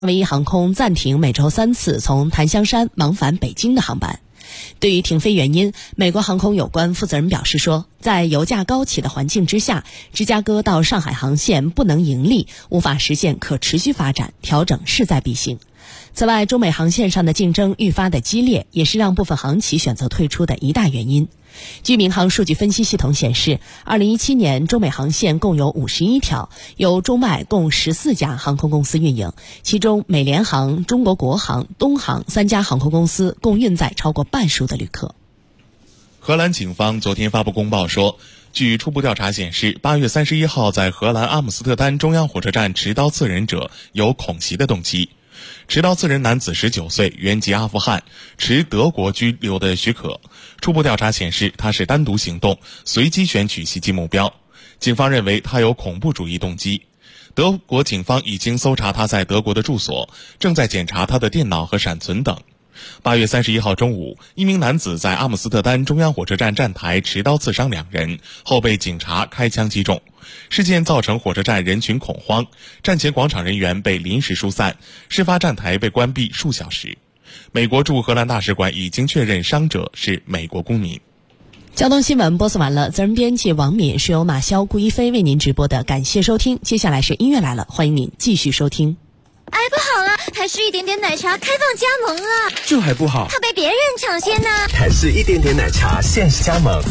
唯一航空暂停每周3次从檀香山往返北京的航班。对于停飞原因，美国航空有关负责人表示说，在油价高企的环境之下，芝加哥到上海航线不能盈利，无法实现可持续发展，调整势在必行。此外，中美航线上的竞争愈发的激烈，也是让部分航企选择退出的一大原因。据民航数据分析系统显示，2017年中美航线共有51条，由中外共14家航空公司运营，其中美联航、中国国航、东航3家航空公司共运载超过半数的旅客。 荷兰警方昨天发布公报说，据初步调查显示，8月31号在荷兰阿姆斯特丹中央火车站持刀刺人者有恐袭的动机。持刀刺人男子19岁，原籍阿富汗，持德国居留的许可。初步调查显示，他是单独行动，随机选取袭击目标。警方认为他有恐怖主义动机。德国警方已经搜查他在德国的住所，正在检查他的电脑和闪存等。8月31号中午，一名男子在阿姆斯特丹中央火车站站台持刀刺伤2人，后被警察开枪击中。事件造成火车站人群恐慌，站前广场人员被临时疏散，事发站台被关闭数小时。美国驻荷兰大使馆已经确认伤者是美国公民。 交通新闻播送完了，责任编辑王敏，是由马潇、顾一飞为您直播的，感谢收听。接下来是音乐来了，欢迎您继续收听。 哎，不好了，台式一点点奶茶开放加盟了， 这还不好， 怕被别人抢先呢。 台式一点点奶茶限时加盟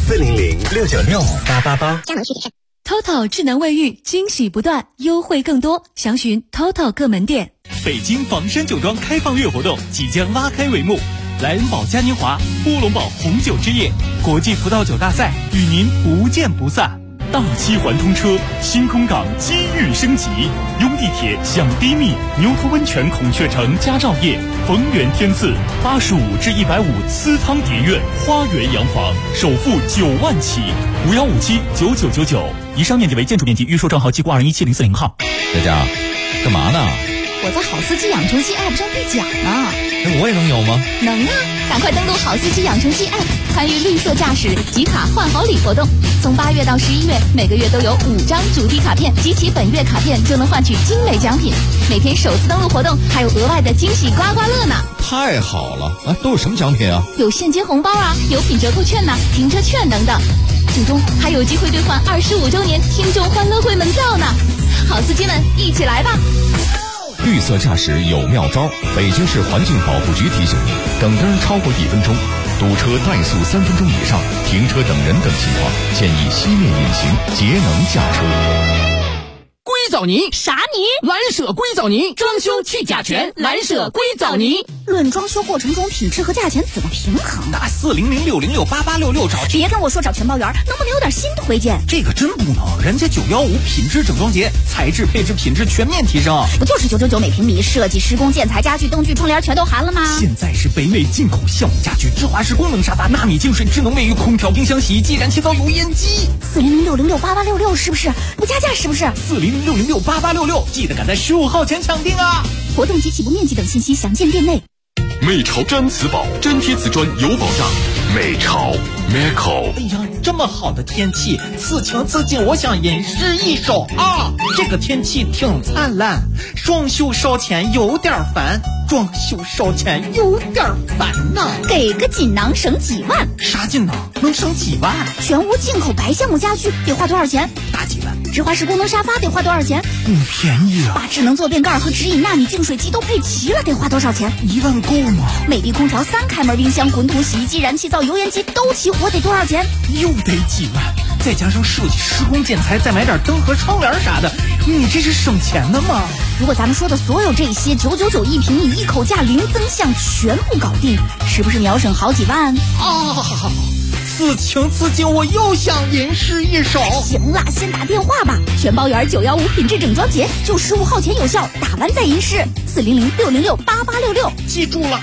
400-696-888， 加盟需谨慎。 TOTO 智能卫浴，惊喜不断，优惠更多，详询 TOTO 各门店。 北京房山酒庄开放月活动即将拉开帷幕，莱恩堡嘉年华、波龙堡红酒之夜、国际葡萄酒大赛与您不见不散。大七环通车，新空港机遇升级，拥地铁享低密，牛头温泉孔雀城佳兆业，逢源天赐85至150私汤蝶苑花园洋房，首付9万起，51579999。以上面积为建筑面积，预售账号记过2017040号。 佳佳，干嘛呢？ 我在好司机养成系 App 上兑奖呢。 我也能有吗？ 能啊！赶快登录好司机养成系 App， 参与绿色驾驶集卡换好礼活动。从8月到11月，每个月都有5张主题卡片，集齐本月卡片就能换取精美奖品。每天首次登录活动还有额外的惊喜刮刮乐呢！ 太好了啊！都有什么奖品啊？ 有现金红包啊，有品折扣券呐、停车券等等。最终还有机会兑换25周年听众欢乐会门票呢！好司机们，一起来吧！ 绿色驾驶有妙招，北京市环境保护局提醒您：等灯超过1分钟，堵车怠速3分钟以上，停车等人等情况，建议熄灭引擎，节能驾车。 硅藻泥啥泥？ 蓝舍硅藻泥，装修去甲醛，蓝舍硅藻泥。 论装修过程中品质和价钱怎么平衡？ 打400-606-8866找。 别跟我说找全包圆，能不能有点新推荐？ 这个真不能，人家915品质整装节，材质配置品质全面提升。 不就是999每平米，设计施工建材家具灯具窗帘全都含了吗？ 现在是北美进口项目家具，芝华士功能沙发，纳米净水智能卫浴，空调冰箱洗衣机，燃气灶油烟机。 400-606-8866是不是？不加价是不是 ？400-606-8866，记得赶在15号前抢定啊！ 活动及起步面积等信息详见店内。 美潮毡瓷宝，粘贴瓷砖有保障。美潮 Meco。 哎呀，这么好的天气，此情此景，我想吟诗一首啊！这个天气挺灿烂，装修烧钱有点烦，装修烧钱有点烦呐。 给个锦囊省几万？ 啥锦囊？能省几万？ 全屋进口白橡木家具得花多少钱？ 大几万。 芝华士功能沙发得花多少钱？ 不便宜啊。 把智能坐便盖和直饮纳米净水机都配齐了，得花多少钱 ？1万够吗？ 美的空调3开门冰箱、滚筒洗衣机、燃气灶、油烟机都齐活，得多少钱？ 又得几万，再加上设计施工建材，再买点灯和窗帘啥的，你这是省钱的吗？ 如果咱们说的所有这些999一平米，一口价零增项，全部搞定，是不是秒省好几万？ 啊！此情此景，我又想吟诗一首。 行了，先打电话吧。全包圆915品质整装节，就15号前有效，打完再吟诗。400-606-8866， 记住了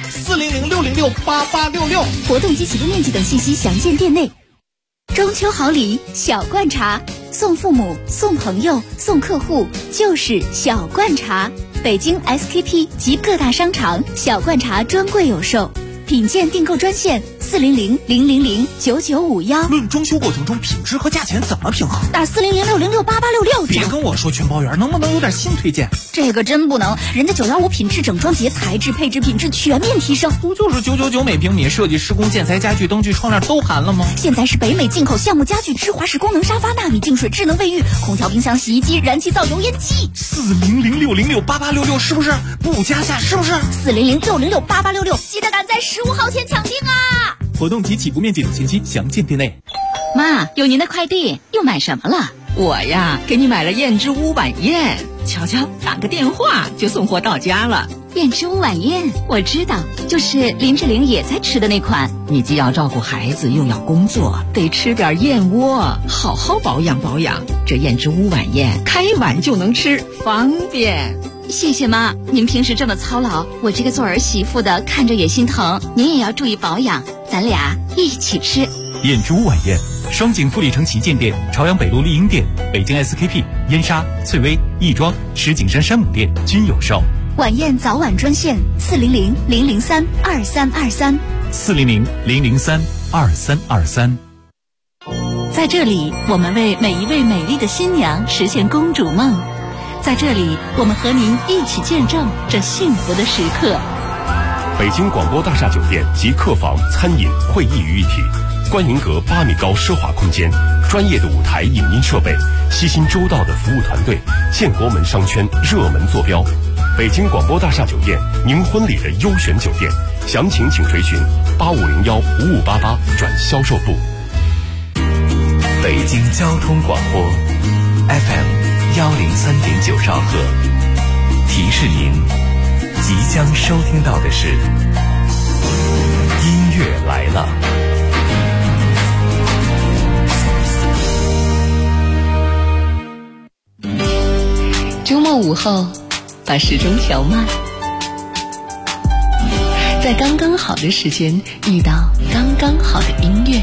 ，400-606-8866。 活动及起步面积等信息详见店内。中秋好礼小罐茶，送父母、送朋友、送客户，就是小罐茶。北京 SKP 及各大商场小罐茶专柜有售，品鉴订购专线 400-000-9951。 论装修过程中品质和价钱怎么平衡？ 打400-606-8866。 别跟我说全包圆，能不能有点新推荐？ 这个真不能，人家915品质整装节材质配置品质全面提升， 不就是999每平米，设计施工建材家具灯具窗帘都含了吗？ 现在是北美进口橡木家具、芝华士功能沙发、纳米净水、智能卫浴、空调、冰箱、洗衣机、燃气灶、油烟机。 400-606-8866是不是？不加价是不是 ？400-606-8866，记得赶在15号前抢定啊！ 活动及起步面积等信息详见店内。 妈，有您的快递，又买什么了？我呀，给你买了燕之屋晚宴，瞧瞧，打个电话就送货到家了。 燕之屋晚宴，我知道，就是林志玲也在吃的那款。 你既要照顾孩子，又要工作，得吃点燕窝，好好保养保养。这燕之屋晚宴，开碗就能吃，方便。 谢谢妈，您平时这么操劳，我这个做儿媳妇的看着也心疼。您也要注意保养，咱俩一起吃。 燕之屋晚宴，双井富力城旗舰店、朝阳北路丽婴店、北京 SKP、燕莎、翠微、亦庄、石景山山姆店均有售。 晚宴早晚专线400-003-2323。 400-003-2323。 在这里，我们为每一位美丽的新娘实现公主梦。在这里，我们和您一起见证这幸福的时刻。 北京广播大厦酒店集客房、餐饮、会议于一体，观银阁8米高奢华空间，专业的舞台影音设备，悉心周到的服务团队，建国门商圈热门坐标。北京广播大厦酒店，您婚礼的优选酒店，详情请垂询8501-5588转销售部。 北京交通广播 FM103.9兆赫，提示您即将收听到的是音乐来了。 周末午后，把时钟调慢，在刚刚好的时间遇到刚刚好的音乐，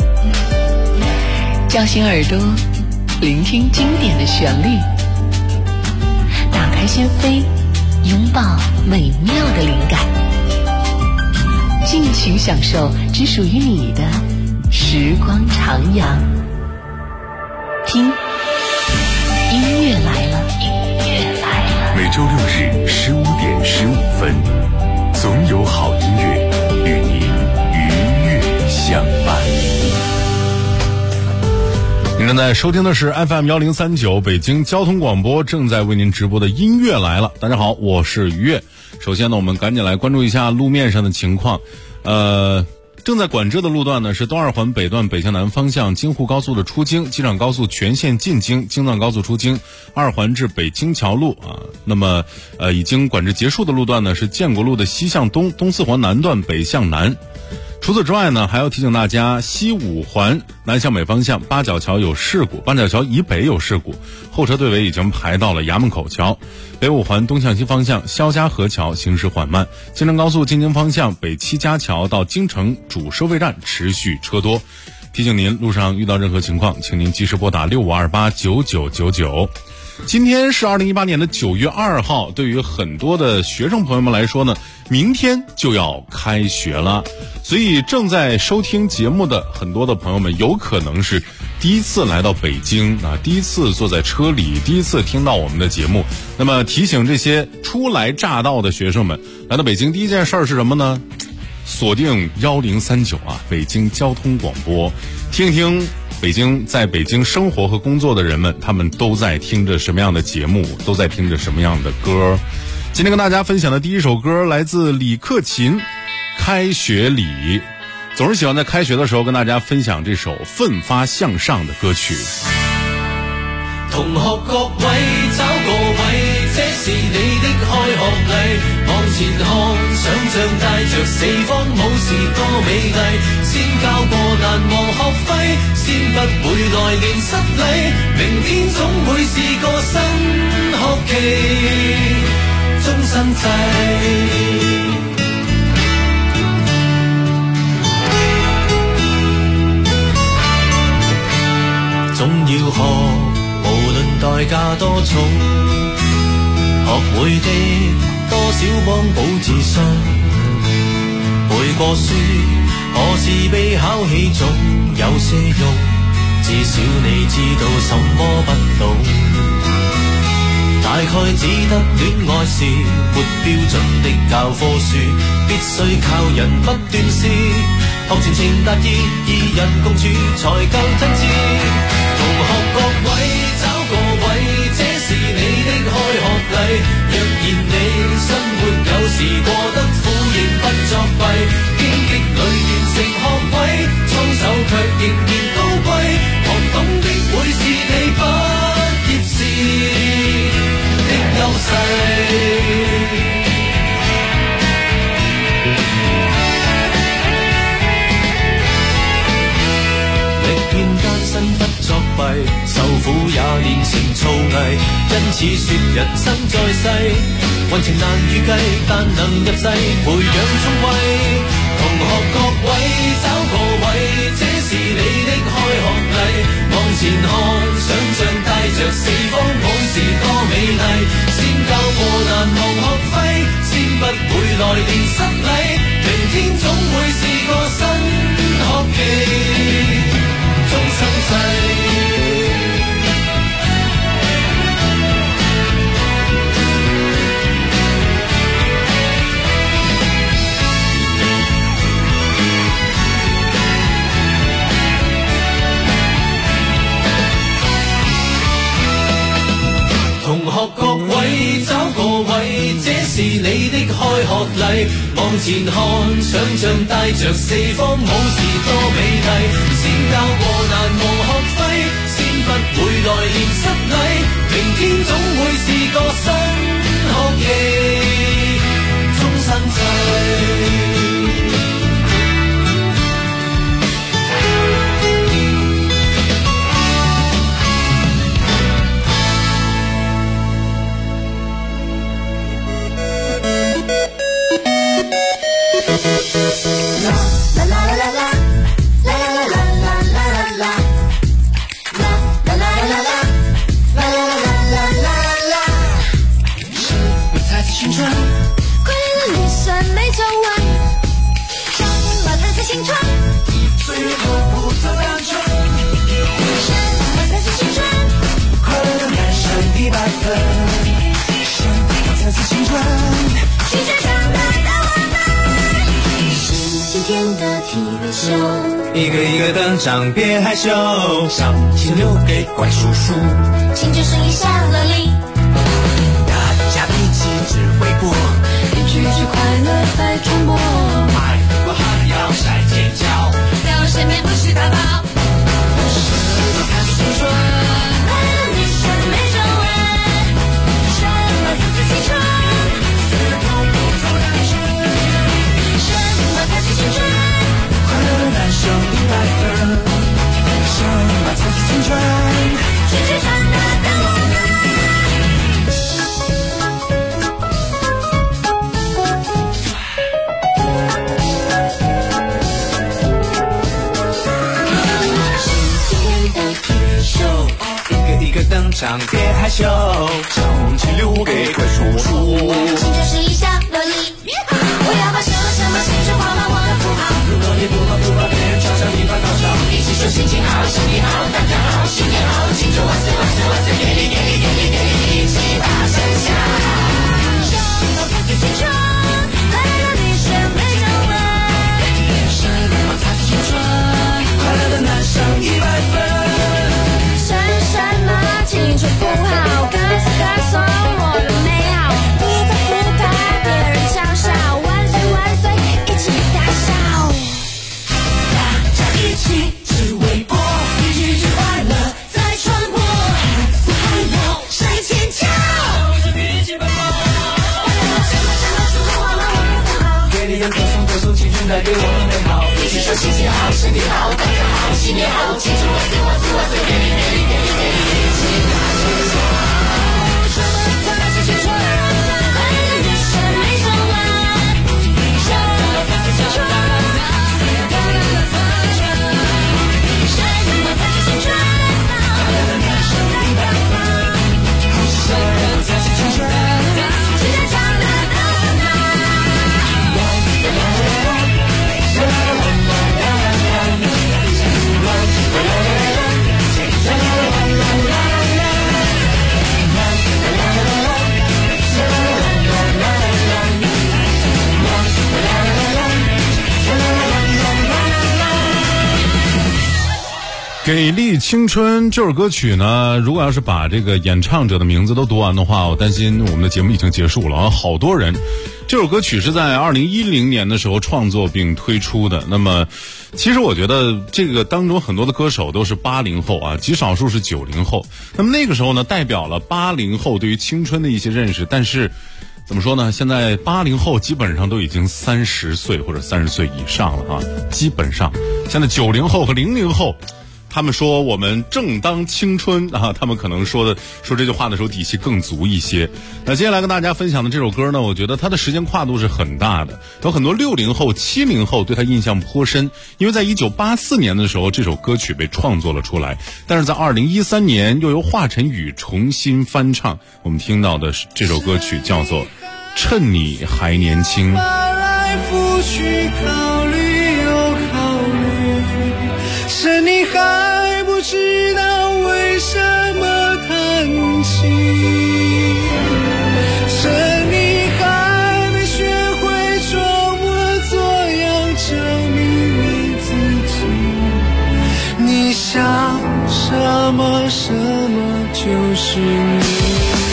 叫醒耳朵，聆听经典的旋律，打开心扉，拥抱美妙的灵感，尽情享受只属于你的时光徜徉。听，音乐来了，音乐来了。 每周6日15:15，总有好音乐与您愉悦相伴。 您正在收听的是 FM1039 北京交通广播正在为您直播的音乐来了。大家好，我是于悦。首先呢，我们赶紧来关注一下路面上的情况。正在管制的路段呢是东二环北段北向南方向京沪高速的出京，机场高速全线进京，京藏高速出京，二环至北京桥路啊。那么已经管制结束的路段呢是建国路的西向东，东四环南段北向南。除此之外呢，还要提醒大家，西五环南向北方向八角桥有事故，八角桥以北有事故，后车队尾已经排到了衙门口桥。北五环东向西方向肖家河桥行驶缓慢，京承高速进京方向北七家桥到京城主收费站持续车多。提醒您，路上遇到任何情况，请您及时拨打65289999。今天是2018年的9月2号，对于很多的学生朋友们来说呢，明天就要开学了，所以正在收听节目的很多的朋友们，有可能是第一次来到北京啊，第一次坐在车里，第一次听到我们的节目。那么提醒这些初来乍到的学生们，来到北京第一件事儿是什么呢？锁定1039啊，北京交通广播，听一听在北京生活和工作的人们，他们都在听着什么样的节目，都在听着什么样的歌。今天跟大家分享的第一首歌来自李克勤，《开学礼》。总是喜欢在开学的时候跟大家分享这首奋发向上的歌曲。 同學各位找個位，這是你的開學禮，往前看，想像帶着四方武士多美麗，先交過難忘學費，先不會來年失禮，明天總會是個新學期，終身制。總要學，無論代價多重，學會的多少幫補自信，背過書，何時被考起總有些用，至少你知道什麼不懂。大概只得戀愛是沒標準的教科書，必須靠人不斷試，學情情達意，二人共處才夠真摯。同學各位找個位，這是你的開學禮。若然你生活有時過得苦，亦不作弊，荊棘裏完成學位，操守卻仍然高貴，學懂的會是你畢業時的優勢。不作弊，受苦也練成造詣，因此說人生在世，運程難預計，但能入世培養聰慧。同學各位找個位，這是你的開學禮。往前看，想像帶着四方武士多美麗，先交過難忘學費，先不會來年失禮，明天總會是個新學期。終生制，同學各位找個位，這是你的開學禮。往前看，想像帶着四方武士多美麗，先交過難忘學費，先不會來年失禮，明天總會是個新學期，終生制。一个一个登场，别害羞，上请留给怪叔叔。 青春声音响了铃， 大家一起只微波， 一句句快乐在传播。 快过还要晒尖叫， 在我身边不许打跑。 什么才是青春？ 快乐的女生没皱纹，什么才是青春？丝头不走单纯，什么才是青春？ 快乐的男生100分，什么才是青春？ 青春长大的我们。 一个登场，别害羞，掌请留给怪叔叔。 青春是一响了铃，我要把什么什么青春画满我的符号。 如果你不怕别人嘲笑你发高烧， 一起说心情好，身体好，大家好，新年好，庆祝万岁万岁万岁，给力给力给力给力，一起大声笑。什么才是青春？快乐的女生没皱纹。 什么才是青春？快乐的男生100分。 什么青春符号？歌词歌颂我的美好，不怕别人嘲笑，万岁万岁，一起大笑。 大家一起只微波，一句句快乐在传播，不害羞谁尖叫？我脾气奔放，什么青春画满我的符号，给力人歌颂青春带给我们美好，一起说心情好，身体好，大家好，新年好，庆祝万岁万岁万岁，给力给力给力给力，一起大声笑。什么才是青春？快乐的女生没皱纹。什么才是青春？快乐的男生。什么才是青春？快乐的男生100分。什么才是青春？青春长大的我们。 给力青春这首歌曲呢，如果要是把这个演唱者的名字都读完的话，我担心我们的节目已经结束了啊！好多人，这首歌曲是在2010年的时候创作并推出的。那么，其实我觉得这个当中很多的歌手都是80后啊，极少数是90后。那么那个时候呢，代表了80后对于青春的一些认识，但是怎么说呢？现在80后基本上都已经30岁或者30岁以上了啊，基本上现在90后和00后。他们说我们正当青春啊，他们可能说这句话的时候底气更足一些。那接下来跟大家分享的这首歌呢，我觉得它的时间跨度是很大的，有很多60后、70后对它印象颇深，因为在1984年的时候这首歌曲被创作了出来，但是在2013年又由华晨宇重新翻唱。我们听到的是这首歌曲叫做《趁你还年轻》。 趁你还不知道为什么叹气，趁你还没学会装模作样证明你自己，你想什么什么就是你。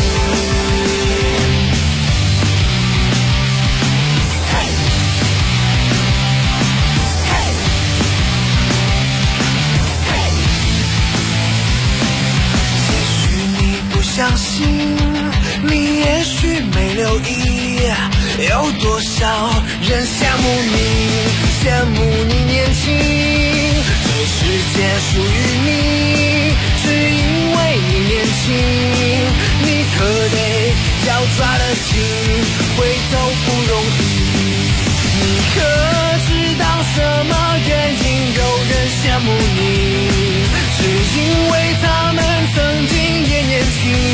相信你也许没留意，有多少人羡慕你年轻，这世界属于你，只因为你年轻，你可得要抓得紧，回头不容易。你可知道什么原因有人羡慕你，只因为他们曾经也年轻。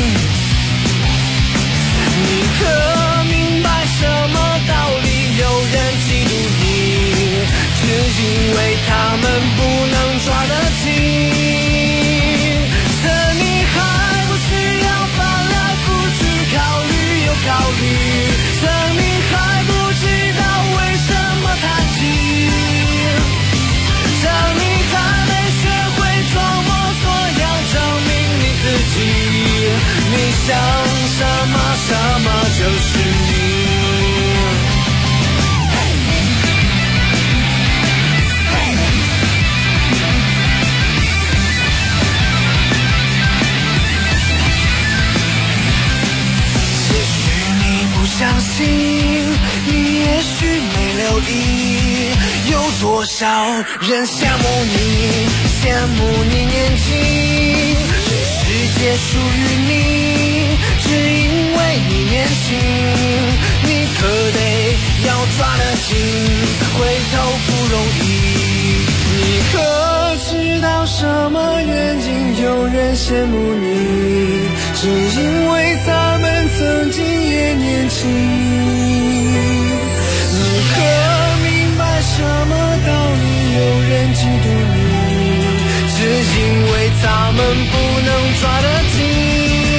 你可明白什么道理有人嫉妒你，只因为他们不能抓得紧。趁你还不需要翻来覆去考虑又考虑，趁你还不知道为什么叹气，趁你还没学会装模作样证明你自己，你想什么什么就是你。也许你不相信，你也许没留意，有多少人羡慕你年轻，这世界属于你，只因为你年轻，你可得要抓得紧，回头不容易。你可知道什么原因有人羡慕你，只因为他们曾经也年轻。你可明白什么道理有人嫉妒你，只因为他们不能抓得紧。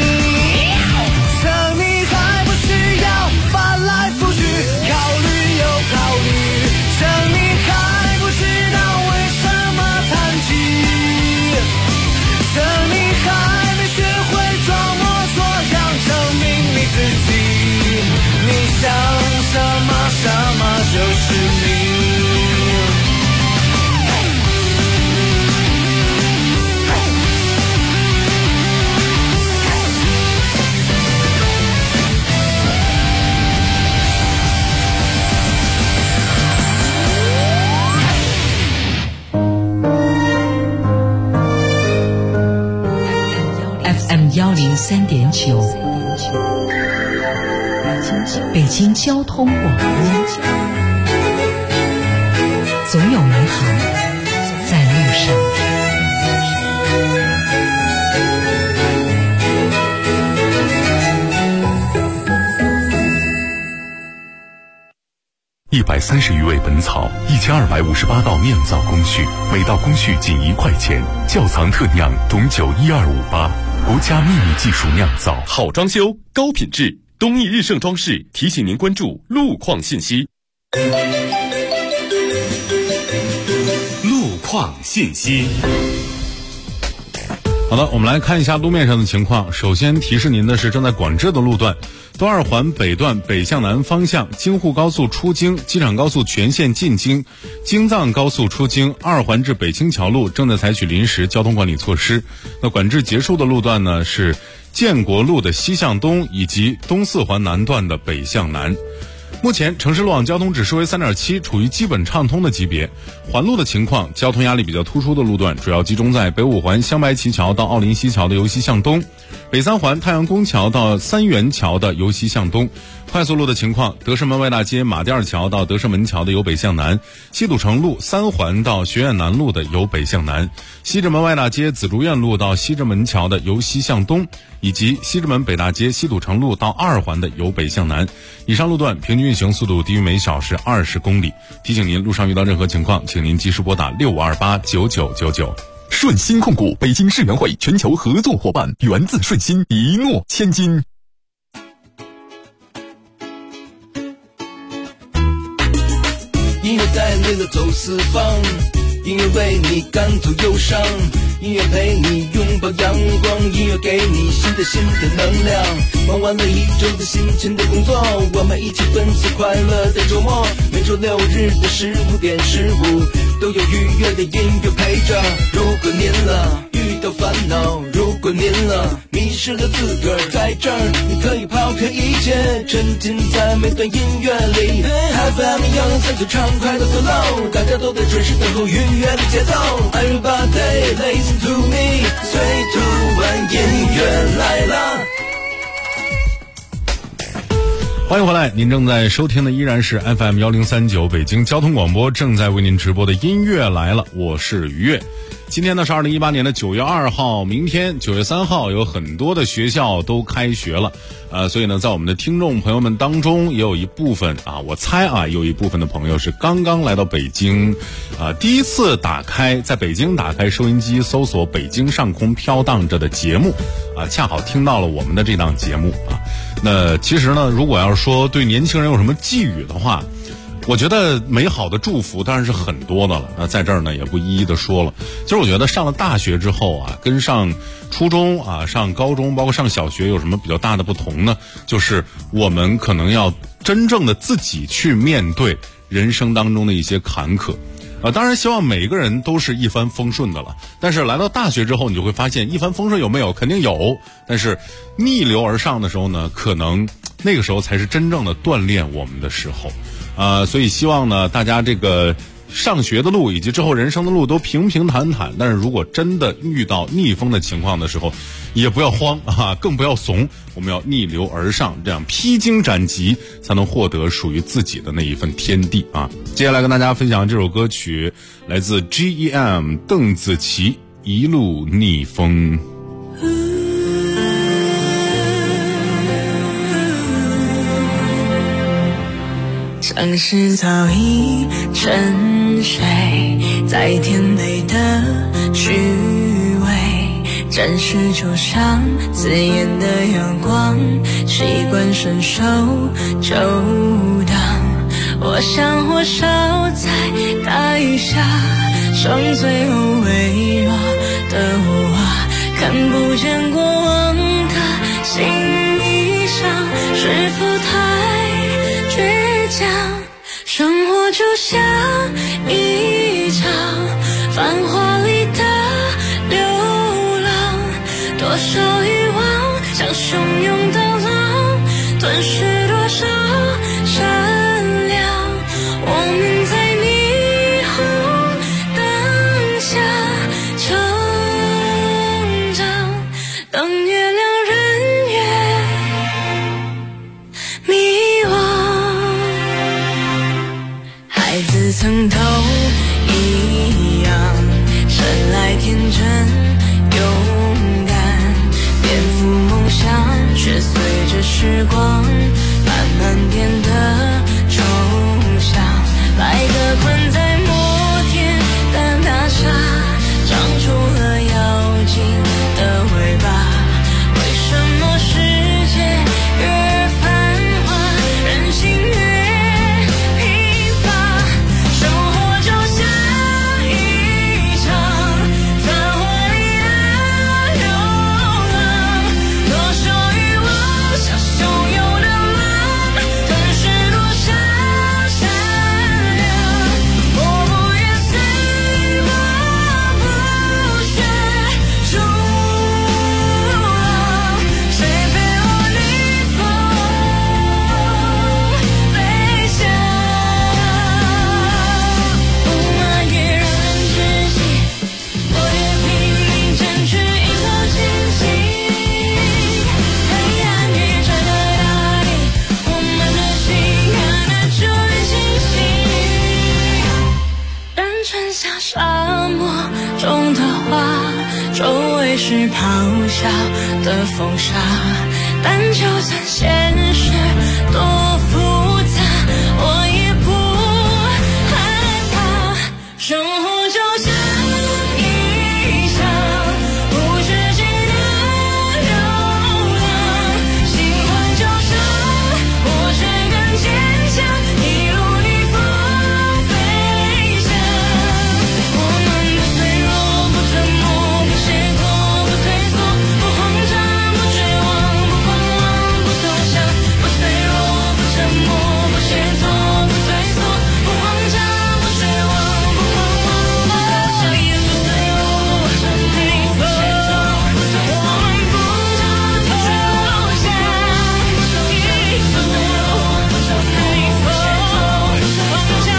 趁你还不需要翻来覆去考虑又考虑，趁你还不知道为什么叹气，趁你还没学会装模作样证明你自己，你想什么什么就是你。 FM103.9，北京交通广播，总有美好在路上。 130余味本草，1258道酿造工序，每道工序仅1块钱。窖藏特酿董酒12588，国家秘密技术酿造， 好装修，高品质。东义日盛装饰提醒您关注路况信息。路况信息。 好的，我们来看一下路面上的情况。首先提示您的是正在管制的路段，东二环北段北向南方向，京沪高速出京，机场高速全线进京，京藏高速出京，二环至北青桥路正在采取临时交通管理措施。那管制结束的路段呢是建国路的西向东以及东四环南段的北向南。目前城市路网交通指数为 3.7， 处于基本畅通的级别。环路的情况，交通压力比较突出的路段主要集中在北五环香白旗桥到奥林西桥的由西向东，北三环太阳宫桥到三元桥的由西向东。快速路的情况，德胜门外大街马甸二桥到德胜门桥的由北向南，西土城路三环到学院南路的由北向南，西直门外大街紫竹院路到西直门桥的由西向东，以及西直门北大街西土城路到二环的由北向南。以上路段平均运行速度低于每小时20公里。提醒您，路上遇到任何情况，请您及时拨打65289999。 顺鑫控股北京世园会全球合作伙伴，源自顺鑫，一诺千金。 音乐带领了走四方，音乐为你赶走忧伤，音乐陪你拥抱阳光，音乐给你新的能量。忙完了一周的辛勤的工作，我们一起分享快乐的周末。每周六日的15点15，都有愉悦的音乐陪着。如果您遇到烦恼，如果您迷失了自个儿，在这儿你可以抛开一切，沉浸在每段音乐里。FM 103唱快乐 flow， 大家都在准时等候愉悦的节奏。Everybody listen to me， 最突然音乐来了。 欢迎回来，您正在收听的依然是 FM 1039北京交通广播正在为您直播的音乐来了，我是于越。今天呢是2018年的9月2号，明天9月3号有很多的学校都开学了，所以呢在我们的听众朋友们当中也有一部分我猜有一部分的朋友是刚刚来到北京，第一次在北京打开收音机搜索北京上空飘荡着的节目，恰好听到了我们的这档节目那其实呢，如果要是说对年轻人有什么寄语的话，我觉得美好的祝福当然是很多的了，那在这儿呢也不一一的说了。其实我觉得上了大学之后跟上初中上高中包括上小学有什么比较大的不同呢？就是我们可能要真正的自己去面对人生当中的一些坎坷。当然希望每个人都是一帆风顺的了，但是来到大学之后你就会发现一帆风顺有没有？肯定有，但是逆流而上的时候呢，可能那个时候才是真正的锻炼我们的时候。所以希望呢大家这个上学的路以及之后人生的路都平平坦坦，但是如果真的遇到逆风的情况的时候，也不要慌更不要怂，我们要逆流而上，这样披荆斩棘才能获得属于自己的那一份天地接下来跟大家分享这首歌曲，来自 GEM 邓紫棋，一路逆风。 城市早已沉睡在甜美的虚伪，暂时就像刺眼的阳光，习惯伸手就挡。我想火烧在大雨下，剩最后微弱的我，看不见过往的心理上是否太倔强。生活就像一场繁华里的流浪，多少欲望像汹涌的浪，吞噬多少善良。我们在霓虹灯下成长，当月亮人越迷惘。孩子曾都一样，生来天真勇敢，颠覆梦想却随着时光慢慢变得抽象。白鸽困在摩天的大厦，长出了妖精的尾巴。为什么世界越繁华，人心越越是咆哮的风沙，但就算现实多复杂，我也不害怕。生活就像一场无止境的流浪，喜欢就像我却更坚强，一路逆风飞翔。我们不脆弱，不沉默，不懈怠，不退缩，不慌张，不绝望，不狂妄，不投降。不脆弱，不沉默，不懈怠，不退缩，不慌张，不绝望，不狂妄，不投降。不脆弱，不沉默，不懈怠，不退缩，不慌张，不绝望，不投降。不脆弱，不沉默，不懈怠，不退缩，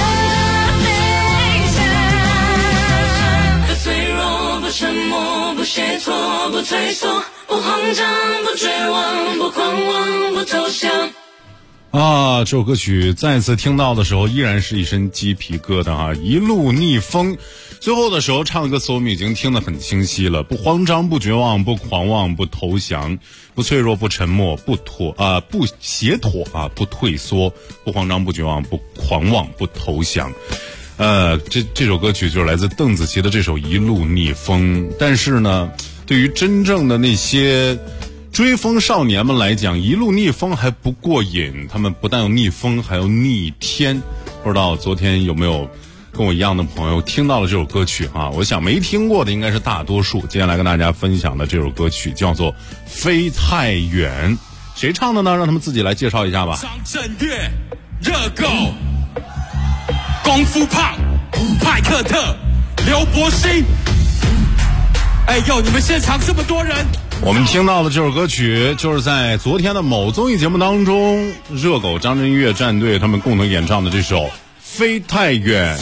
不脆弱，不沉默，不懈怠，不退缩，不慌张，不绝望，不狂妄，不投降。 啊，这首歌曲再次听到的时候，依然是一身鸡皮疙瘩啊！一路逆风，最后的时候唱的歌词我们已经听得很清晰了：不慌张，不绝望，不狂妄，不投降，不脆弱，不沉默，不协妥啊，不退缩，不慌张，不绝望，不狂妄，不投降。这首歌曲就是来自邓紫棋的这首《一路逆风》，但是呢，对于真正的那些追风少年们来讲，一路逆风还不过瘾，他们不但要逆风，还要逆天。不知道昨天有没有跟我一样的朋友听到了这首歌曲啊？我想没听过的应该是大多数。接下来跟大家分享的这首歌曲叫做《飞太远》，谁唱的呢？让他们自己来介绍一下吧。 张震岳、热狗、功夫胖、派克特、刘柏辛。哎呦，你们现场这么多人！ 我们听到的这首歌曲，就是在昨天的某综艺节目当中，热狗、张震岳战队他们共同演唱的这首《飞太远》。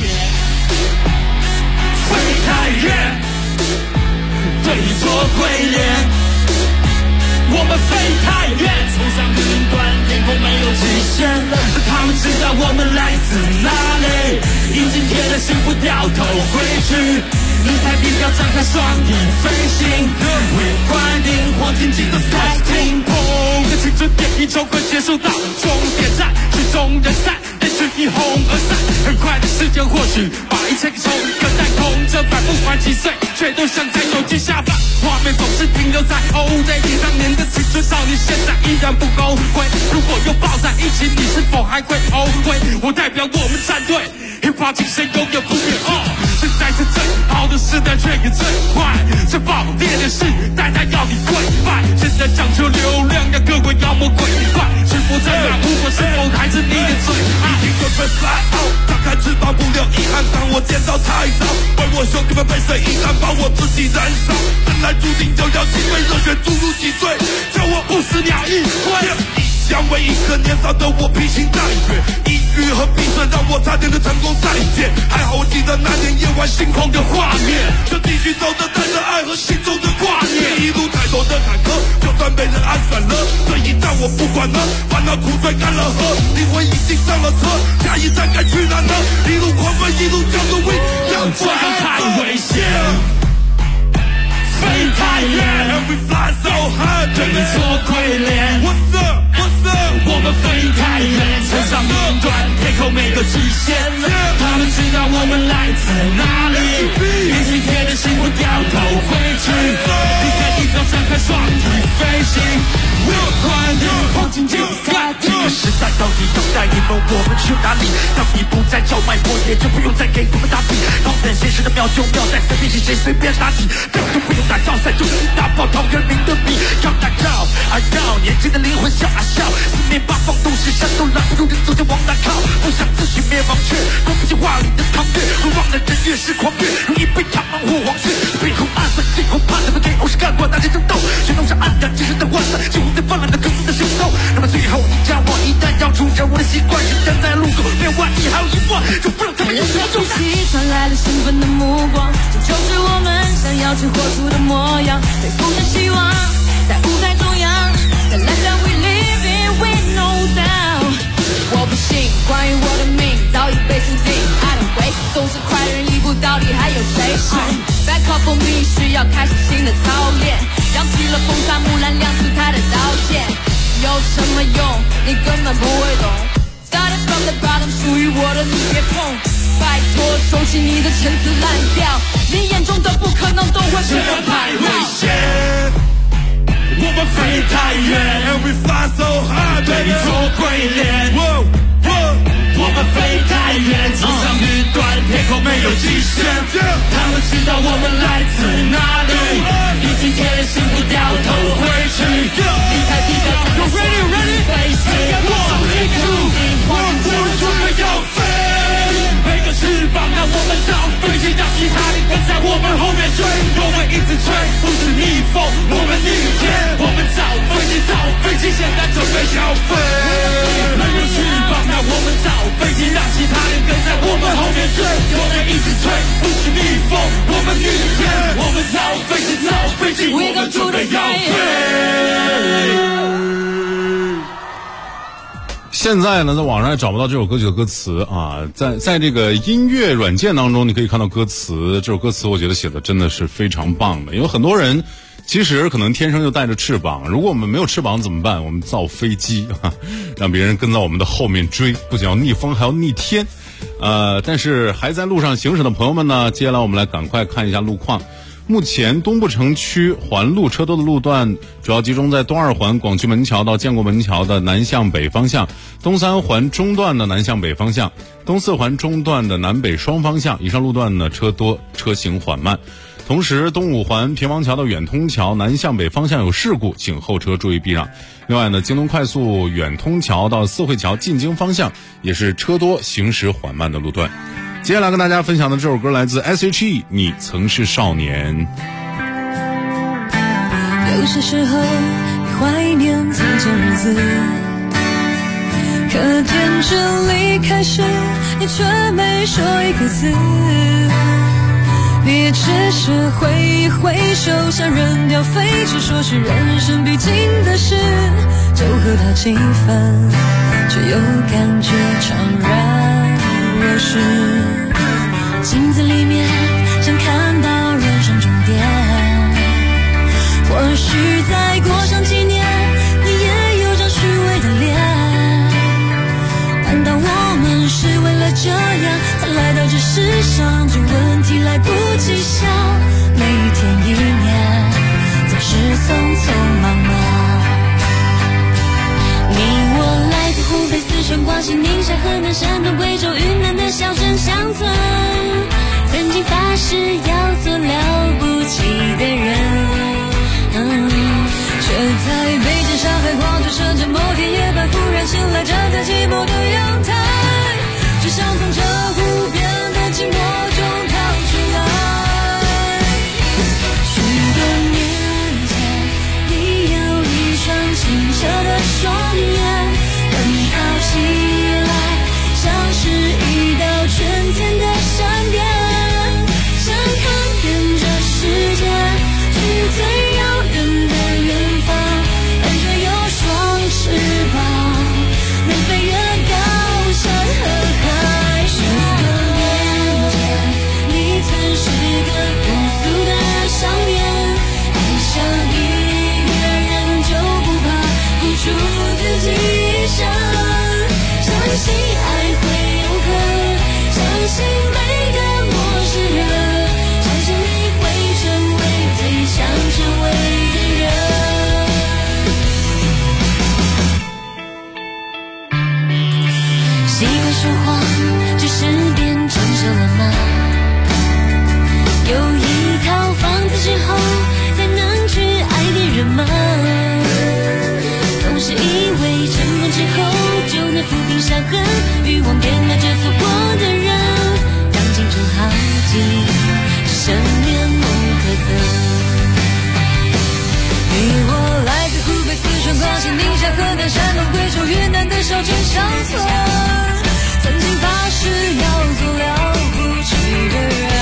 飞太远，对你做鬼脸，我们飞太远，冲上云端，天空没有极限了。他们知道我们来自哪里，已经贴了心不掉头回去。你太平要张开双翼飞行，为关定黄金季的 fighting。砰的青春电影就快结束到终点站，曲终人散，人群一哄而散。很快的时间或许把一切给抽一个弹空，这反复还几岁，却都像在手机下方。画面总是停留在 old day， 当年的青春少年现在依然不后悔。如果又抱在一起，你是否还会后悔？我代表我们战队，hip hop精神永远不变。现在是最好的时代，却也最坏。最爆裂的是，大家要你跪拜。现在讲究流量，让各位妖魔鬼怪。是否在那无果，是否还是你的最爱？ 已经准备 fly out， 张开翅膀不留遗憾。当我见到太早，为我兄弟们背水一战，把我自己燃烧。本来注定就要击溃，热血注入脊椎，叫我不死鸟一挥。想为一个年少的我披星戴月，抑郁和闭塞让我差点的成功再见。还好我记得那年夜晚星空的画面，就继续走着，带着爱和心中的挂念。一路太多的坎坷，就算被人暗算了，这一站我不管了，烦恼苦水干了河，灵魂已经上了车，下一站该去哪呢？一路狂奔，一路叫着 we， 这样太危险。飞太远 ，and we fly so high， 对你做鬼脸。 What's up？ What's up？ 我们飞太远，冲上云端，天空没有极限了。他们知道我们来自哪里，已经贴着心不掉头回去。离开地表，张开双翼飞行。我关定黄金季赛季，时代到底要带你们我们去哪里？当你不再叫卖我，也就不用再给我们打底。高等现实的秒就秒，在随便是谁随便打起，根本不用打招赛，就是一大爆桃园名的笔。要打照啊绕，年轻的灵魂笑啊笑，四面八方都是山，都拦不住人走就往哪靠。不想自取灭亡，却光不进话里的唐月，会忘了人越是狂越，容易被他们或黄血。背后暗算，最后怕他们给偶是干过那些争斗，却弄上黯然精神的涣散，几乎在泛滥的各自的行动。那么最后你叫我一旦要出征，我的习惯是站在路口，别万一还有疑问，就不让他们有所动荡。 传来了兴奋的目光，这就是我们想要去活出的模样。被奉着希望，在舞台中央，在蓝天 we live in with no doubt。我不信，关于我的命早已被注定。I don't wait，总是快人一步路到底还有谁？Back up for me， 需要开始新的操练，扬起了风沙，木兰亮出他的刀剑，有什么用？你根本不会懂。Started from the bottom， 属于我的你别碰，拜托收起你的陈词滥调，你眼中的不可能都会变得太危险。 我们飞太远 And we fly so high， 对你做鬼脸。我们飞太远，冲上云端，天空没有极限。他们知道我们来自哪里，已经天天醒不掉头回去。离开地表，才能飞行。1, 2, 1， 我们要飞。每个翅膀让我们造飞机，让其他人跟在我们后面追。我们一直追，不是逆风，我们逆天。我们造飞机，现在准备要飞。每个翅膀让我们造飞机，让其他人跟在我们后面追。我们一直追，不是逆风，我们逆天。我们造飞机，我们准备要飞。 现在呢，在网上也找不到这首歌曲的歌词啊，在这个音乐软件当中，你可以看到歌词。这首歌词我觉得写的真的是非常棒的，因为很多人其实可能天生就带着翅膀，如果我们没有翅膀怎么办？我们造飞机啊，让别人跟在我们的后面追，不仅要逆风，还要逆天。但是还在路上行驶的朋友们呢，接下来我们来赶快看一下路况。目前东部城区环路车多的路段主要集中在东二环广渠门桥到建国门桥的南向北方向，东三环中段的南向北方向，东四环中段的南北双方向。以上路段呢车多，车行缓慢。同时东五环平王桥到远通桥南向北方向有事故，请后车注意避让。另外呢，京东快速远通桥到四惠桥进京方向也是车多，行驶缓慢的路段。接下来跟大家分享的这首歌来自 S.H.E 你曾是少年。 有些时候你怀念从前日子，可天真离开时你却没说一个字，你只是挥一挥手想扔掉废纸，说是人生必经的事，就和他几分却又感觉怅然若失。镜子里面想看到人生终点，或许再过上几年你也有张虚伪的脸，难道我们是为了这样才来到这世上？这问题来不及想，每一天一年总是匆匆忙忙。你我来自湖北、四川、广西、宁夏、河南、山东、贵州、云南的小镇乡村，曾经发誓要做了不起的人，却在北京、上海、广州、深圳某天夜半忽然醒来，站在寂寞的阳台，只想从这无边的寂寞中逃出来。许多年前你有一双清澈的双眼，奔跑起来像是一道春天的闪电，想看遍这世界，去最遥远的远方，但却有双翅膀，能飞越高山和海。许多年前，你曾是个朴素的少年，爱上一个人就不怕付出自己一生，相信爱会永恒，相信每个陌生人，相信你会成为最想成为的人。习惯说谎，只是变成熟了吗？有一套房子之后，才能去爱别人吗？总是以为成功之后就能抚平伤痕，欲望变了这错过的人，让青春耗尽，只剩面目可憎。你我来自湖北、四川、广西、宁夏、河南、山东、贵州、云南的小镇乡村，曾经发誓要做了不起的人，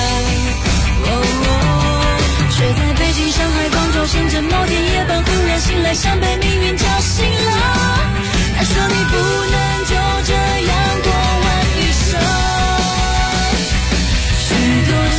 却在北京、上海、广州、深圳某天夜半忽然醒来，像被命运叫醒了。他说你不能就这样过完一生。许多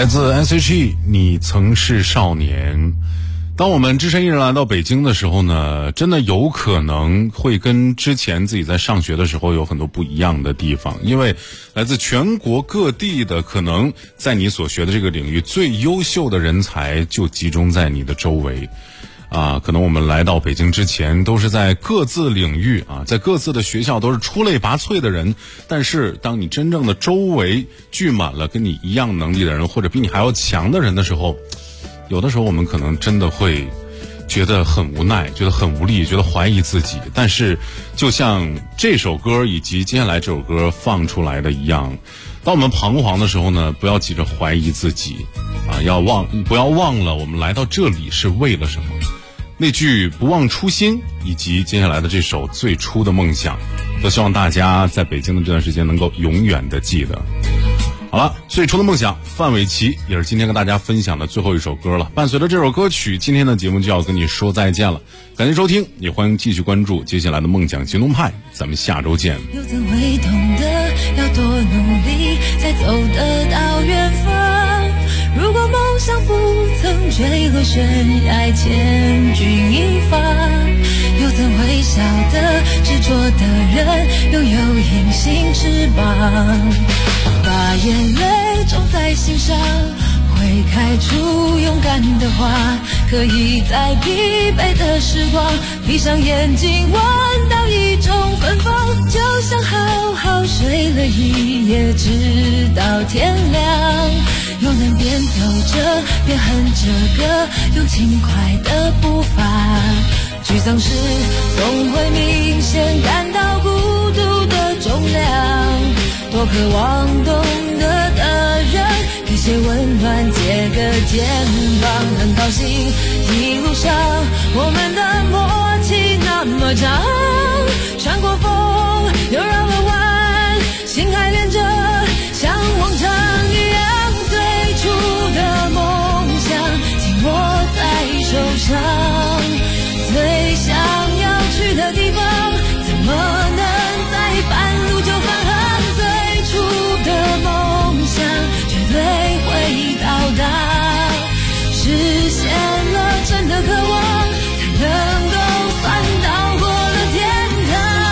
来自 S.H.E 你曾是少年。当我们只身一人来到北京的时候呢，真的有可能会跟之前自己在上学的时候有很多不一样的地方，因为来自全国各地的可能在你所学的这个领域最优秀的人才就集中在你的周围可能我们来到北京之前都是在各自领域在各自的学校都是出类拔萃的人，但是当你真正的周围聚满了跟你一样能力的人，或者比你还要强的人的时候，有的时候我们可能真的会觉得很无奈，觉得很无力，觉得怀疑自己。但是就像这首歌以及接下来这首歌放出来的一样，当我们彷徨的时候呢，不要急着怀疑自己不要忘了我们来到这里是为了什么。那句不忘初心以及接下来的这首最初的梦想，都希望大家在北京的这段时间能够永远的记得。好了，最初的梦想，范玮琪也是今天跟大家分享的最后一首歌了。伴随着这首歌曲，今天的节目就要跟你说再见了。感谢收听，也欢迎继续关注接下来的梦想行动派，咱们下周见。 又怎会懂得要多努力才走得到远方？如果梦想不曾坠落悬崖千钧一发，又怎会晓得执着的人拥有隐形翅膀？把眼泪种在心上，会开出勇敢的花，可以在疲惫的时光闭上眼睛闻到一种芬芳，就像好好睡了一夜直到天亮，又能边走着边哼着歌，用轻快的步伐，沮丧时总会明显感到孤独的重量，多渴望懂得的人给些温暖，借个肩膀，很高兴一路上我们的默契那么长，穿过风又绕了弯，心还连着像往常一样，最初的梦想紧握在手上，最想要去的地方怎么能在半路就返航，最初的梦想绝对会到达，实现了真的渴望，才能够算到过了天堂。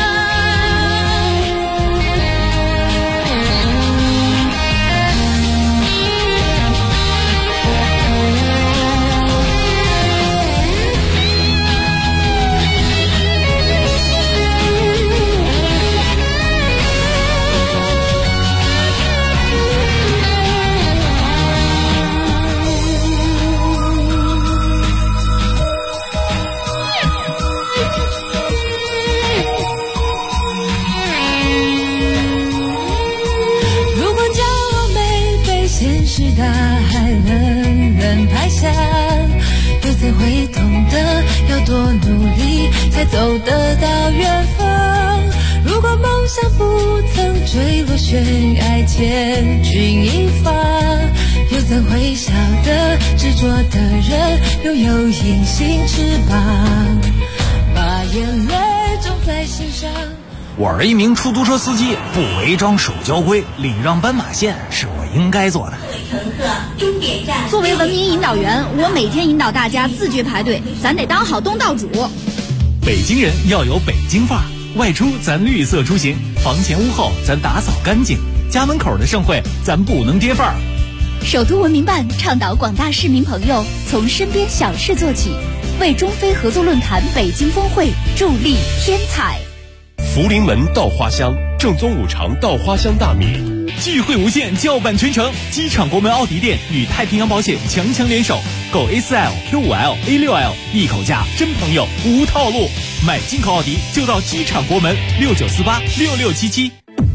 大海冷冷拍下，又怎会懂得要多努力才走得到远方？如果梦想不曾坠落悬崖千钧一发，又怎会晓得执着的人拥有隐形翅膀，把眼泪种在心上。 我是一名出租车司机，不违章守交规，礼让斑马线是我应该做的。 乘客，终点站。作为文明引导员，我每天引导大家自觉排队，咱得当好东道主。 北京人要有北京范儿，外出咱绿色出行，房前屋后咱打扫干净，家门口的盛会咱不能跌范儿。 首都文明办倡导广大市民朋友从身边小事做起，为中非合作论坛北京峰会助力添彩。 福临门稻花香，正宗五常稻花香大米， 聚会无限，叫板全城。机场国门奥迪店与太平洋保险强联手，购 A4L、Q5L、A6L， 一口价，真朋友无套路。买进口奥迪就到机场国门69486677。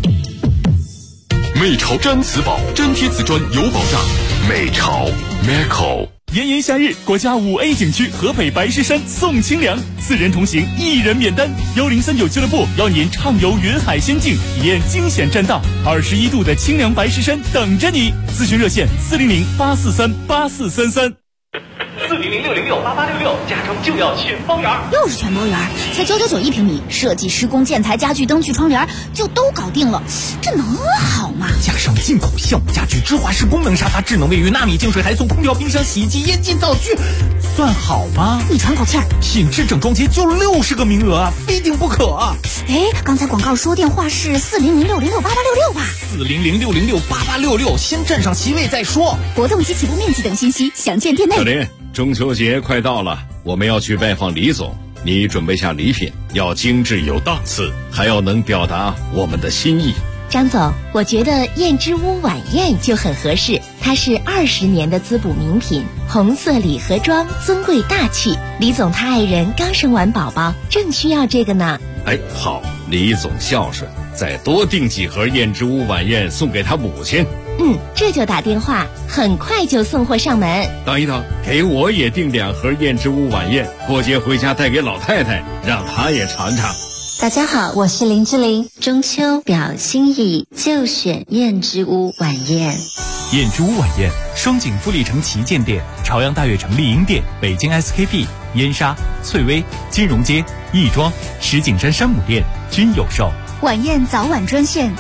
美潮毡瓷宝，粘贴瓷砖有保障。美潮 Merco。 炎炎夏日，国家5A 景区河北白石山送清凉，4人同行，1人免单。1039俱乐部邀您畅游云海仙境，体验惊险栈道，21度的清凉白石山等着你。咨询热线400-843-8433。 ，4006068866，加装就要全包圆。 又是全包圆，才991一平米，设计、施工、建材、家具、灯具、窗帘就都搞定了，这能好吗？ 加上进口项目家具、芝华士功能沙发、智能卫浴、纳米净水，还送空调、冰箱、洗衣机、烟机、灶具，算好吗？ 你喘口气儿， 品质整装节就60个名额啊，非订不可。 哎，刚才广告说电话是4006068866吧 ？4006068866，先占上席位再说。 活动及起步面积等信息详见店内。 小林，中秋节快到了，我们要去拜访李总，你准备下礼品，要精致有档次，还要能表达我们的心意。 张总，我觉得燕之屋晚宴就很合适，它是20年的滋补名品，红色礼盒装，尊贵大气。李总他爱人刚生完宝宝，正需要这个呢。 哎，好，李总孝顺，再多订几盒燕之屋晚宴送给他母亲。 这就打电话，很快就送货上门。 等一等，给我也订2盒燕之屋晚宴，过节回家带给老太太，让她也尝尝。 大家好，我是林志玲。中秋表心意，就选燕之屋晚宴。 燕之屋晚宴，双井富力城旗舰店、朝阳大悦城丽婴店、北京 SKP、燕莎、翠微、金融街、亦庄、石景山山姆店均有售。 晚宴早晚专线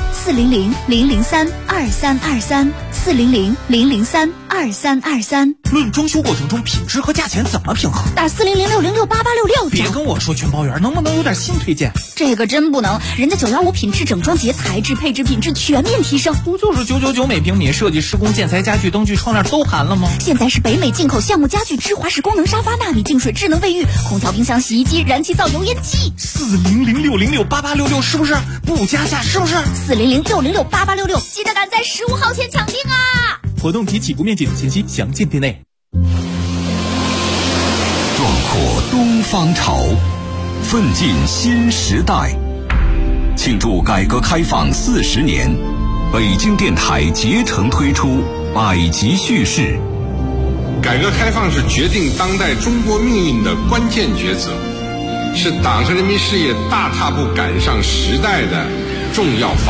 400-003-2323，400-003-2323。 论装修过程中品质和价钱怎么平衡？ 打40006068866。 别跟我说全包圆，能不能有点新推荐？ 这个真不能，人家915品质整装节，材质、配置、品质全面提升。 不就是999每平米，设计、施工、建材、家具、灯具、窗帘都含了吗？ 现在是北美进口项目家具、芝华士功能沙发、纳米净水、智能卫浴、空调、冰箱、洗衣机、燃气灶、油烟机。 40006068866是不是？不加价是不是 ？40006068866，记得赶在15号前抢订啊！ 活动及起步面积等信息详见店内。 壮阔东方潮，奋进新时代。庆祝改革开放40年，北京电台竭诚推出百集叙事。 改革开放是决定当代中国命运的关键抉择，是党和人民事业大踏步赶上时代的重要发